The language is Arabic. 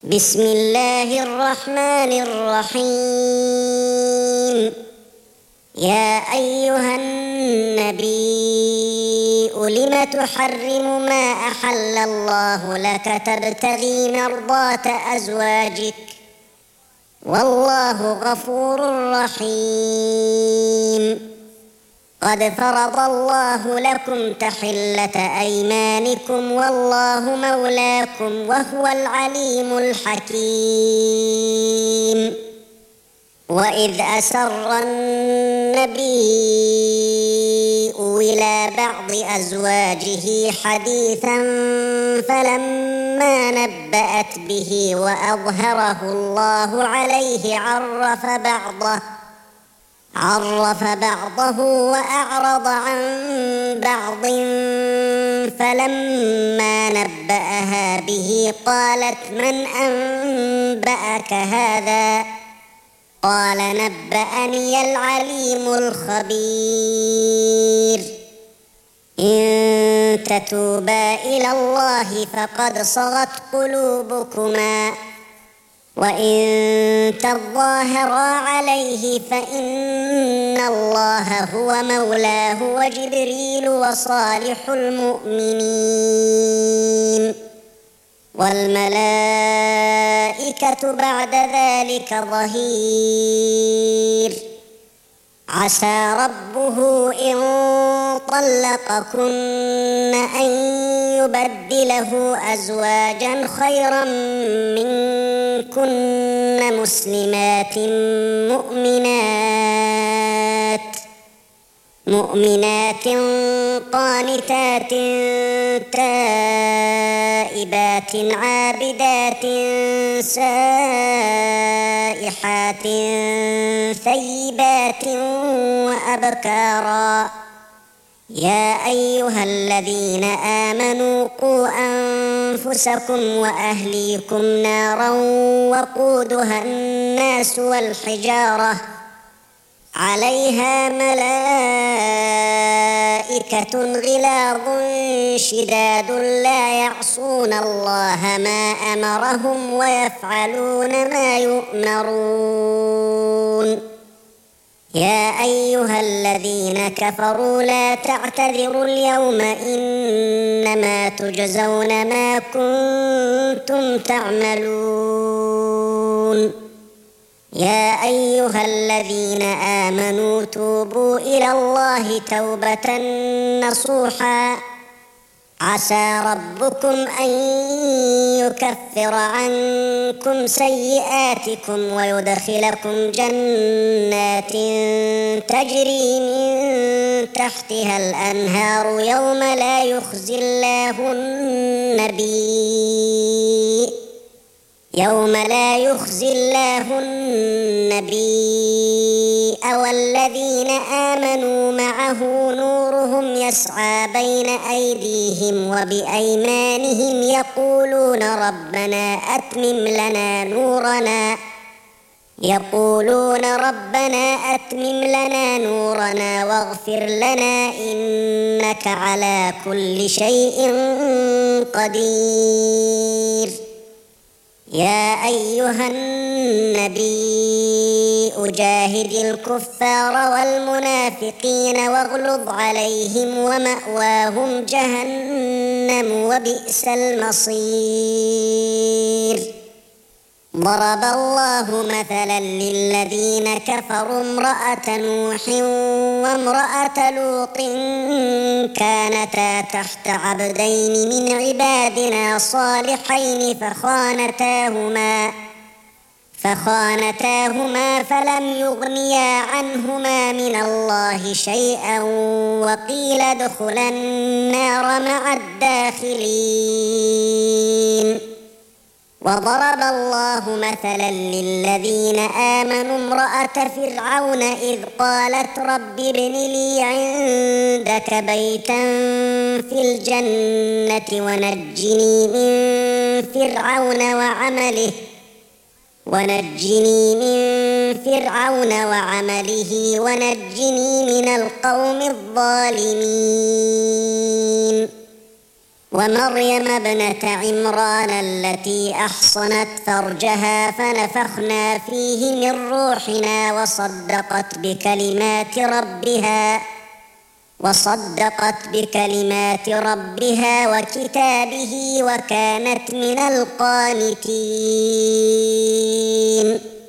بسم الله الرحمن الرحيم. يا أيها النبي لم تحرم ما أحل الله لك تبتغي مرضات أزواجك والله غفور رحيم. قد فرض الله لكم تحلة أيمانكم والله مولاكم وهو العليم الحكيم. وإذ أسر النبي إلى بعض أزواجه حديثا فلما نبأت به وأظهره الله عليه عرف بعضه وأعرض عن بعض فلما نبأها به قالت من أنبأك هذا؟ قال نبأني العليم الخبير. إن تتوبا إلى الله فقد صغت قلوبكما وإن تظاهرا عليه فإن الله هو مولاه وجبريل وصالح المؤمنين والملائكة بعد ذلك ظهير. عسى ربه إن طلقكن أن يبدله أزواجا خيرا منكن مسلمات مؤمنات قانتات تائبات عابدات سائحات ثيبات وأبكارا. يا أيها الذين آمنوا قوا أنفسكم وأهليكم نارا وقودها الناس والحجارة عليها ملائكة غلاظ شداد لا يعصون الله ما أمرهم ويفعلون ما يؤمرون. يا أيها الذين كفروا لا تعتذروا اليوم إنما تجزون ما كنتم تعملون. يا أيها الذين آمنوا توبوا إلى الله توبة نصوحا عسى ربكم أن يكفر عنكم سيئاتكم ويدخلكم جنات تجري من تحتها الأنهار يوم لا يخزي الله النبي والذين آمنوا معه نورهم يسعى بين أيديهم وبأيمانهم يقولون ربنا أتمم لنا نورنا واغفر لنا إنك على كل شيء قدير. يا أيها النبي جاهد الكفار والمنافقين واغلظ عليهم ومأواهم جهنم وبئس المصير. ضرب الله مثلا للذين كفروا امرأة نوح وامرأة لوط كانتا تحت عبدين من عبادنا صالحين فخانتاهما فلم يغنيا عنهما من الله شيئا وقيل ادخلا النار مع الداخلين. وضرب الله مثلا للذين آمنوا امرأة فرعون إذ قالت رب ابن لي عندك بيتا في الجنة ونجني من فرعون وعمله ونجني من القوم الظالمين. ومريم ابنة عمران التي أحصنت فرجها فنفخنا فيه من روحنا وصدقت بكلمات ربها وكتابه وكانت من القانتين.